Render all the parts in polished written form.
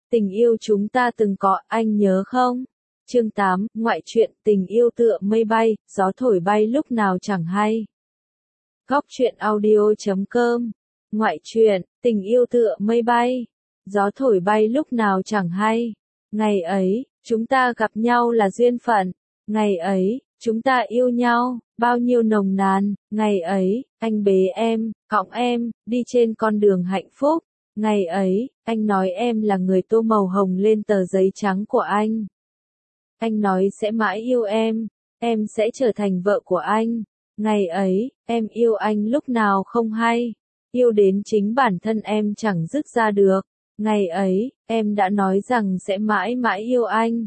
Tình yêu chúng ta từng có, anh nhớ không? Chương 8, ngoại truyện, tình yêu tựa mây bay, gió thổi bay lúc nào chẳng hay. Góc truyện audio.com. Ngoại truyện, tình yêu tựa mây bay, gió thổi bay lúc nào chẳng hay. Ngày ấy, chúng ta gặp nhau là duyên phận. Ngày ấy, chúng ta yêu nhau, bao nhiêu nồng nàn. Ngày ấy, anh bế em, cõng em, đi trên con đường hạnh phúc. Ngày ấy, anh nói em là người tô màu hồng lên tờ giấy trắng của anh. Anh nói sẽ mãi yêu em sẽ trở thành vợ của anh. Ngày ấy, em yêu anh lúc nào không hay, yêu đến chính bản thân em chẳng dứt ra được. Ngày ấy, em đã nói rằng sẽ mãi mãi yêu anh,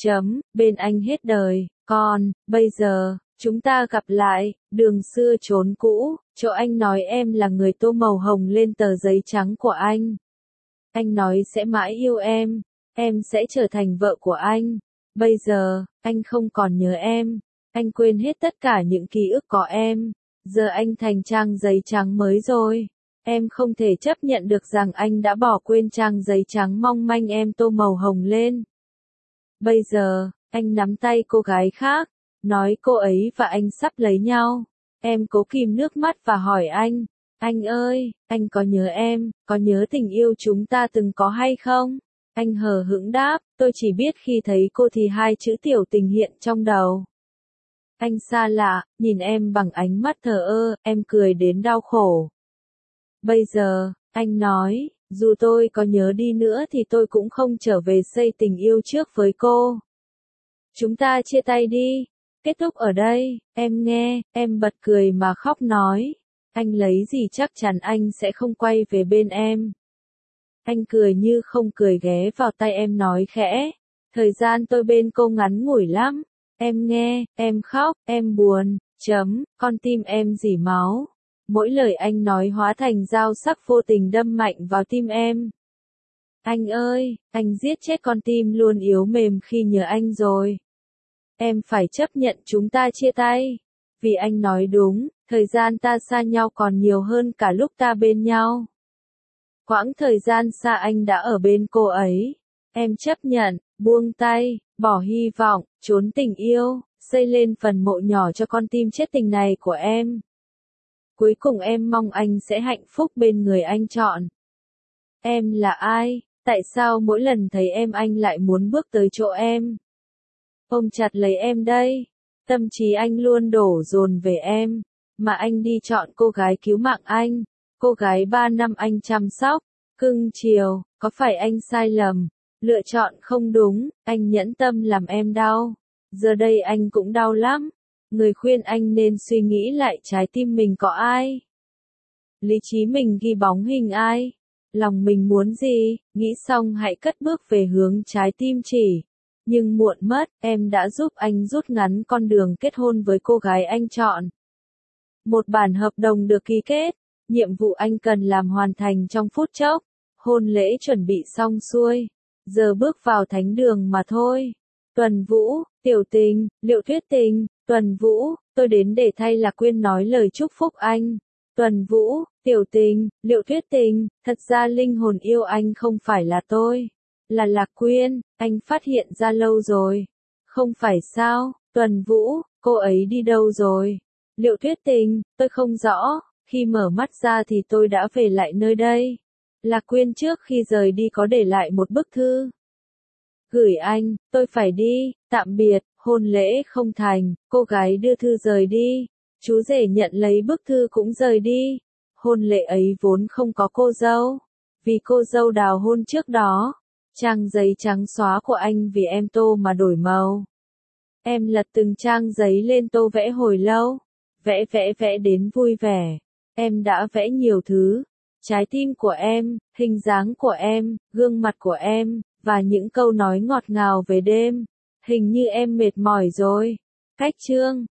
bên anh hết đời. Còn, bây giờ, chúng ta gặp lại, đường xưa chốn cũ, chỗ anh nói em là người tô màu hồng lên tờ giấy trắng của anh. Anh nói sẽ mãi yêu em sẽ trở thành vợ của anh. Bây giờ, anh không còn nhớ em, anh quên hết tất cả những ký ức có em. Giờ anh thành trang giấy trắng mới rồi. Em không thể chấp nhận được rằng anh đã bỏ quên trang giấy trắng mong manh em tô màu hồng lên. Bây giờ, anh nắm tay cô gái khác, nói cô ấy và anh sắp lấy nhau. Em cố kìm nước mắt và hỏi anh ơi, anh có nhớ em, có nhớ tình yêu chúng ta từng có hay không? Anh hờ hững đáp, tôi chỉ biết khi thấy cô thì hai chữ tiểu tình hiện trong đầu. Anh xa lạ, nhìn em bằng ánh mắt thờ ơ, em cười đến đau khổ. Bây giờ, anh nói, dù tôi có nhớ đi nữa thì tôi cũng không trở về xây tình yêu trước với cô. Chúng ta chia tay đi, kết thúc ở đây. Em nghe, em bật cười mà khóc nói, anh lấy gì chắc chắn anh sẽ không quay về bên em. Anh cười như không cười ghé vào tay em nói khẽ, thời gian tôi bên cô ngắn ngủi lắm. Em nghe, em khóc, em buồn, con tim em rỉ máu. Mỗi lời anh nói hóa thành dao sắc vô tình đâm mạnh vào tim em. Anh ơi, anh giết chết con tim luôn yếu mềm khi nhớ anh rồi. Em phải chấp nhận chúng ta chia tay. Vì anh nói đúng, thời gian ta xa nhau còn nhiều hơn cả lúc ta bên nhau. Quãng thời gian xa anh đã ở bên cô ấy. Em chấp nhận, buông tay, bỏ hy vọng, trốn tình yêu, xây lên phần mộ nhỏ cho con tim chết tình này của em. Cuối cùng em mong anh sẽ hạnh phúc bên người anh chọn. Em là ai? Tại sao mỗi lần thấy em anh lại muốn bước tới chỗ em? Ôm chặt lấy em đây. Tâm trí anh luôn đổ dồn về em. Mà anh đi chọn cô gái cứu mạng anh. Cô gái 3 năm anh chăm sóc, cưng chiều, có phải anh sai lầm? Lựa chọn không đúng, anh nhẫn tâm làm em đau. Giờ đây anh cũng đau lắm. Người khuyên anh nên suy nghĩ lại trái tim mình có ai. Lý trí mình ghi bóng hình ai. Lòng mình muốn gì, nghĩ xong hãy cất bước về hướng trái tim chỉ. Nhưng muộn mất, em đã giúp anh rút ngắn con đường kết hôn với cô gái anh chọn. Một bản hợp đồng được ký kết, nhiệm vụ anh cần làm hoàn thành trong phút chốc. Hôn lễ chuẩn bị xong xuôi, giờ bước vào thánh đường mà thôi. Tuần Vũ, tiểu tình, Liệu Thuyết Tình, Tuần Vũ, tôi đến để thay Lạc Quyên nói lời chúc phúc anh. Tuần Vũ, tiểu tình, Liệu Thuyết Tình, thật ra linh hồn yêu anh không phải là tôi, là Lạc Quyên, anh phát hiện ra lâu rồi. Không phải sao, Tuần Vũ, cô ấy đi đâu rồi? Liệu Thuyết Tình, tôi không rõ, khi mở mắt ra thì tôi đã về lại nơi đây. Lạc Quyên trước khi rời đi có để lại một bức thư. Gửi anh, tôi phải đi, tạm biệt, hôn lễ không thành, cô gái đưa thư rời đi. Chú rể nhận lấy bức thư cũng rời đi. Hôn lễ ấy vốn không có cô dâu. Vì cô dâu đào hôn trước đó. Trang giấy trắng xóa của anh vì em tô mà đổi màu. Em lật từng trang giấy lên tô vẽ hồi lâu. Vẽ đến vui vẻ. Em đã vẽ nhiều thứ. Trái tim của em, hình dáng của em, gương mặt của em, và những câu nói ngọt ngào về đêm. Hình như em mệt mỏi rồi. Cách chương